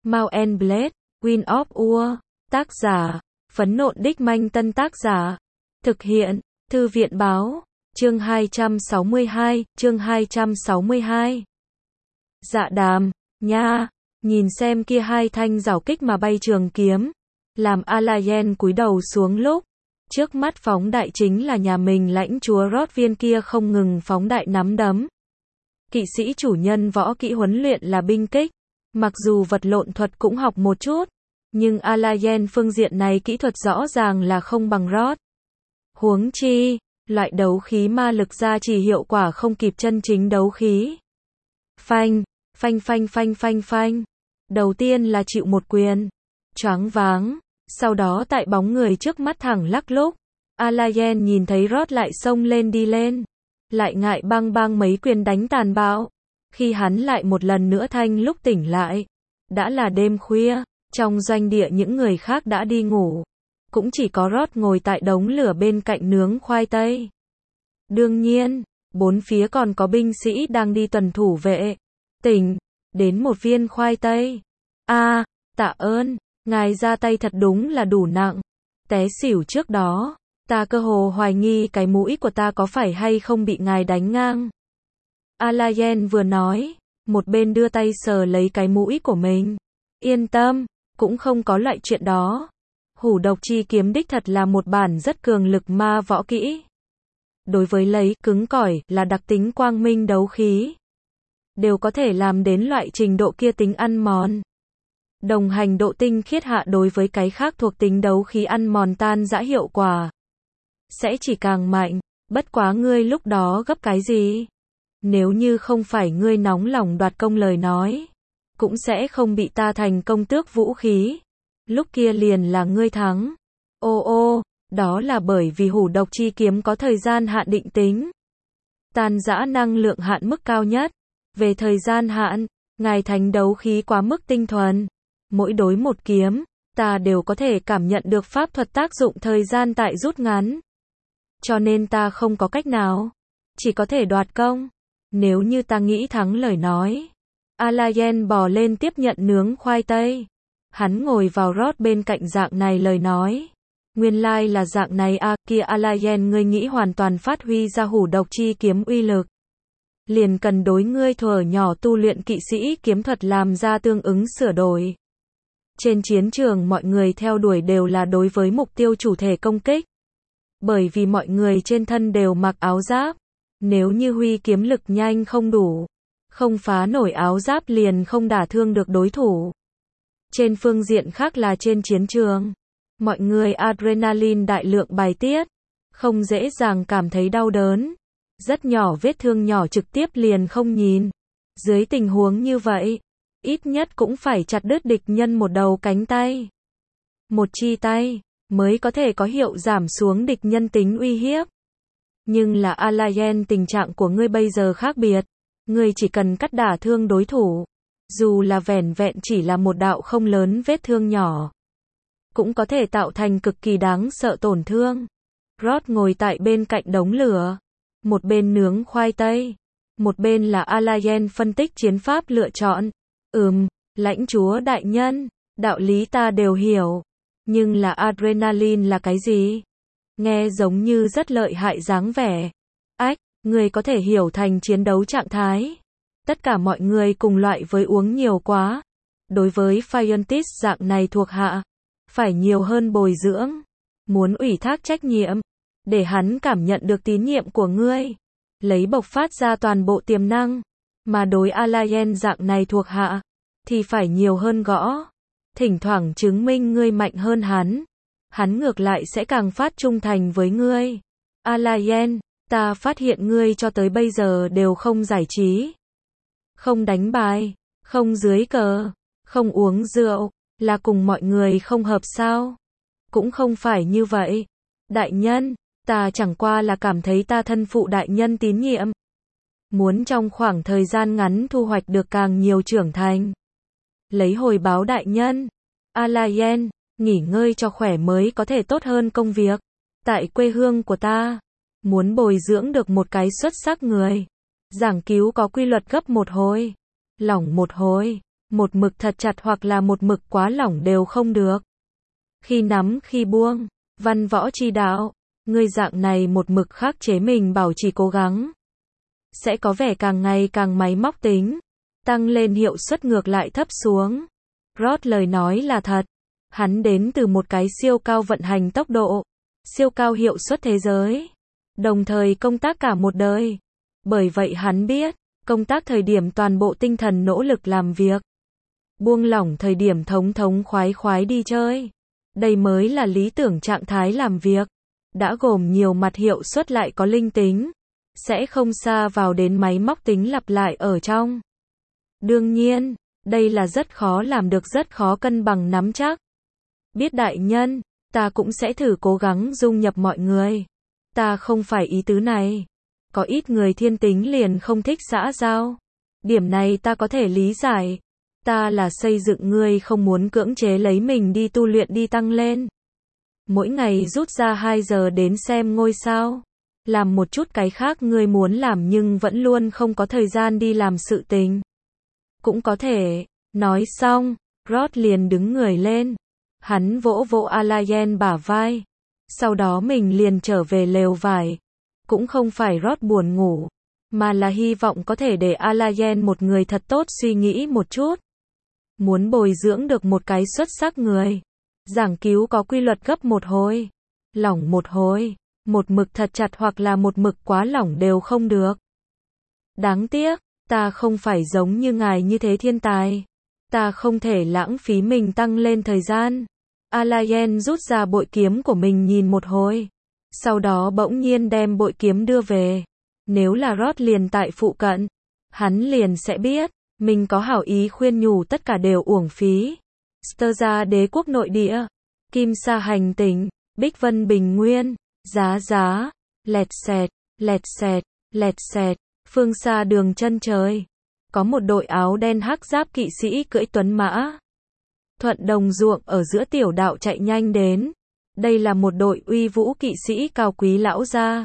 Mount and Blade, Wind of War. Tác giả, Phấn Nộn Đích Manh. Tân tác giả, thực hiện, Thư viện Báo. Chương 262, chương 262. Dạ đàm, nha, nhìn xem kia hai thanh rảo kích mà bay trường kiếm, làm Alayen cúi đầu xuống lúc, trước mắt phóng đại chính là nhà mình lãnh chúa Rót viên kia không ngừng phóng đại nắm đấm. Kỵ sĩ chủ nhân võ kỹ huấn luyện là binh kích, mặc dù vật lộn thuật cũng học một chút, nhưng Alayen phương diện này kỹ thuật rõ ràng là không bằng Rót. Huống chi, loại đấu khí ma lực gia trì hiệu quả không kịp chân chính đấu khí. Phanh, phanh phanh phanh phanh phanh. Đầu tiên là chịu một quyền, choáng váng, sau đó tại bóng người trước mắt thẳng lắc lúc, Alayen nhìn thấy Rót lại xông lên đi lên, lại ngại băng băng mấy quyền đánh tàn bạo. Khi hắn lại một lần nữa thanh lúc tỉnh lại, đã là đêm khuya, trong doanh địa những người khác đã đi ngủ, cũng chỉ có Rót ngồi tại đống lửa bên cạnh nướng khoai tây. Đương nhiên, bốn phía còn có binh sĩ đang đi tuần thủ vệ. Tỉnh, đến một viên khoai tây. Tạ ơn, ngài ra tay thật đúng là đủ nặng. Té xỉu trước đó, ta cơ hồ hoài nghi cái mũi của ta có phải hay không bị ngài đánh ngang. Alayen vừa nói, một bên đưa tay sờ lấy cái mũi của mình. Yên tâm, cũng không có loại chuyện đó. Hủ độc chi kiếm đích thật là một bản rất cường lực ma võ kỹ. Đối với lấy cứng cỏi là đặc tính quang minh đấu khí, đều có thể làm đến loại trình độ kia tính ăn mòn. Đồng hành độ tinh khiết hạ đối với cái khác thuộc tính đấu khí ăn mòn tan rã hiệu quả sẽ chỉ càng mạnh, bất quá ngươi lúc đó gấp cái gì? Nếu như không phải ngươi nóng lòng đoạt công lời nói, cũng sẽ không bị ta thành công tước vũ khí. Lúc kia liền là ngươi thắng. Đó là bởi vì hủ độc chi kiếm có thời gian hạn định tính. Tan rã năng lượng hạn mức cao nhất. Về thời gian hạn, ngài thành đấu khí quá mức tinh thuần. Mỗi đối một kiếm, ta đều có thể cảm nhận được pháp thuật tác dụng thời gian tại rút ngắn. Cho nên ta không có cách nào, chỉ có thể đoạt công. Nếu như ta nghĩ thắng lời nói. Alayen bò lên tiếp nhận nướng khoai tây. Hắn ngồi vào Rót bên cạnh dạng này lời nói. Nguyên lai là dạng này kia Alayen ngươi nghĩ hoàn toàn phát huy ra hủ độc chi kiếm uy lực. Liền cần đối ngươi thuở nhỏ tu luyện kỵ sĩ kiếm thuật làm ra tương ứng sửa đổi. Trên chiến trường mọi người theo đuổi đều là đối với mục tiêu chủ thể công kích. Bởi vì mọi người trên thân đều mặc áo giáp. Nếu như huy kiếm lực nhanh không đủ, không phá nổi áo giáp liền không đả thương được đối thủ. Trên phương diện khác là trên chiến trường, mọi người adrenaline đại lượng bài tiết, không dễ dàng cảm thấy đau đớn. Rất nhỏ vết thương nhỏ trực tiếp liền không nhìn. Dưới tình huống như vậy, ít nhất cũng phải chặt đứt địch nhân một đầu cánh tay, một chi tay, mới có thể có hiệu giảm xuống địch nhân tính uy hiếp. Nhưng là Alayen, tình trạng của ngươi bây giờ khác biệt. Ngươi chỉ cần cắt đả thương đối thủ, dù là vẻn vẹn chỉ là một đạo không lớn vết thương nhỏ, cũng có thể tạo thành cực kỳ đáng sợ tổn thương. Rót ngồi tại bên cạnh đống lửa, một bên nướng khoai tây, một bên là Alayen phân tích chiến pháp lựa chọn. Lãnh chúa đại nhân, đạo lý ta đều hiểu, nhưng là adrenaline là cái gì? Nghe giống như rất lợi hại dáng vẻ. Người có thể hiểu thành chiến đấu trạng thái. Tất cả mọi người cùng loại với uống nhiều quá. Đối với Scientist dạng này thuộc hạ, phải nhiều hơn bồi dưỡng. Muốn ủy thác trách nhiệm, để hắn cảm nhận được tín nhiệm của ngươi, lấy bộc phát ra toàn bộ tiềm năng. Mà đối Alayen dạng này thuộc hạ, thì phải nhiều hơn gõ. Thỉnh thoảng chứng minh ngươi mạnh hơn hắn. Hắn ngược lại sẽ càng phát trung thành với ngươi. Alayen, ta phát hiện ngươi cho tới bây giờ đều không giải trí, không đánh bài, không dưới cờ, không uống rượu, là cùng mọi người không hợp sao? Cũng không phải như vậy. Đại nhân, ta chẳng qua là cảm thấy ta thân phụ đại nhân tín nhiệm. Muốn trong khoảng thời gian ngắn thu hoạch được càng nhiều trưởng thành. Lấy hồi báo đại nhân. Alayen, nghỉ ngơi cho khỏe mới có thể tốt hơn công việc. Tại quê hương của ta, muốn bồi dưỡng được một cái xuất sắc người, giảng cứu có quy luật gấp một hồi, lỏng một hồi. Một mực thật chặt hoặc là một mực quá lỏng đều không được. Khi nắm khi buông, văn võ chi đạo, ngươi dạng này một mực khắc chế mình bảo trì cố gắng. Sẽ có vẻ càng ngày càng máy móc tính, tăng lên hiệu suất ngược lại thấp xuống. Roth lời nói là thật. Hắn đến từ một cái siêu cao vận hành tốc độ, siêu cao hiệu suất thế giới. Đồng thời công tác cả một đời. Bởi vậy hắn biết, công tác thời điểm toàn bộ tinh thần nỗ lực làm việc. Buông lỏng thời điểm thống thống khoái khoái đi chơi. Đây mới là lý tưởng trạng thái làm việc. Đã gồm nhiều mặt hiệu suất lại có linh tính. Sẽ không xa vào đến máy móc tính lặp lại ở trong. Đương nhiên, đây là rất khó làm được, rất khó cân bằng nắm chắc. Biết đại nhân, ta cũng sẽ thử cố gắng dung nhập mọi người. Ta không phải ý tứ này. Có ít người thiên tính liền không thích xã giao. Điểm này ta có thể lý giải. Ta là xây dựng ngươi không muốn cưỡng chế lấy mình đi tu luyện đi tăng lên. Mỗi ngày rút ra 2 giờ đến xem ngôi sao. Làm một chút cái khác ngươi muốn làm nhưng vẫn luôn không có thời gian đi làm sự tình. Cũng có thể. Nói xong, Roth liền đứng người lên. Hắn vỗ vỗ Alayen bả vai. Sau đó mình liền trở về lều vải. Cũng không phải Roth buồn ngủ, mà là hy vọng có thể để Alayen một người thật tốt suy nghĩ một chút. Muốn bồi dưỡng được một cái xuất sắc người. Giảng cứu có quy luật gấp một hồi, lỏng một hồi, một mực thật chặt hoặc là một mực quá lỏng đều không được. Đáng tiếc, ta không phải giống như ngài như thế thiên tài. Ta không thể lãng phí mình tăng lên thời gian. Alayen rút ra bội kiếm của mình nhìn một hồi. Sau đó bỗng nhiên đem bội kiếm đưa về. Nếu là Roth liền tại phụ cận, hắn liền sẽ biết, mình có hảo ý khuyên nhủ tất cả đều uổng phí. Sterza đế quốc nội địa, Kim Sa hành tinh, Bích Vân Bình Nguyên, Giá Giá, lẹt xẹt, lẹt xẹt, lẹt xẹt, phương xa đường chân trời. Có một đội áo đen hắc giáp kỵ sĩ cưỡi tuấn mã. Thuận đồng ruộng ở giữa tiểu đạo chạy nhanh đến. Đây là một đội uy vũ kỵ sĩ cao quý lão gia.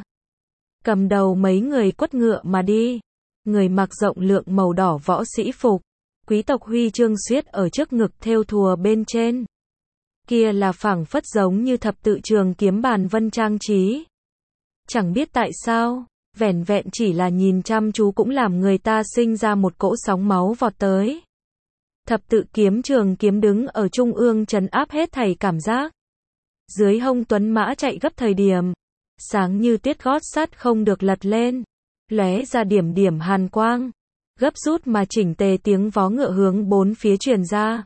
Cầm đầu mấy người quất ngựa mà đi. Người mặc rộng lượng màu đỏ võ sĩ phục. Quý tộc huy chương xiết ở trước ngực thêu thùa bên trên. Kia là phảng phất giống như thập tự trường kiếm bàn vân trang trí. Chẳng biết tại sao, vẻn vẹn chỉ là nhìn chăm chú cũng làm người ta sinh ra một cỗ sóng máu vọt tới. Thập tự kiếm trường kiếm đứng ở trung ương trấn áp hết thảy cảm giác. Dưới hông tuấn mã chạy gấp thời điểm, sáng như tuyết gót sắt không được lật lên, lóe ra điểm điểm hàn quang, gấp rút mà chỉnh tề tiếng vó ngựa hướng bốn phía truyền ra.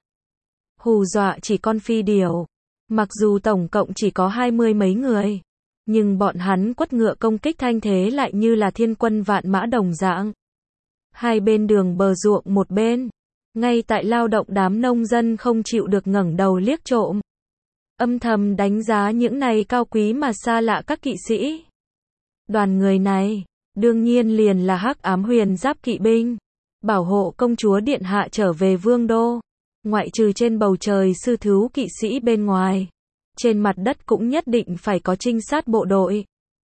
Hù dọa chỉ con phi điểu. Mặc dù tổng cộng chỉ có 20 mấy người, nhưng bọn hắn quất ngựa công kích thanh thế lại như là thiên quân vạn mã đồng dạng. Hai bên đường bờ ruộng một bên, ngay tại lao động đám nông dân không chịu được ngẩng đầu liếc trộm. Âm thầm đánh giá những này cao quý mà xa lạ các kỵ sĩ. Đoàn người này, đương nhiên liền là Hắc Ám Huyền Giáp kỵ binh, bảo hộ công chúa điện hạ trở về vương đô. Ngoại trừ trên bầu trời sư thú kỵ sĩ bên ngoài, trên mặt đất cũng nhất định phải có trinh sát bộ đội.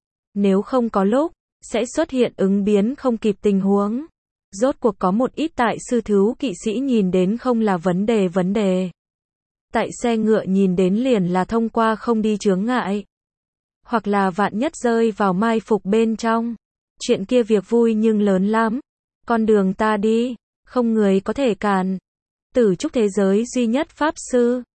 Nếu không có lúc, sẽ xuất hiện ứng biến không kịp tình huống. Rốt cuộc có một ít tại sư thú kỵ sĩ nhìn đến không là vấn đề. Tại xe ngựa nhìn đến liền là thông qua không đi chướng ngại. Hoặc là vạn nhất rơi vào mai phục bên trong. Chuyện kia việc vui nhưng lớn lắm. Con đường ta đi, không người có thể cản. Tử trúc thế giới duy nhất pháp sư,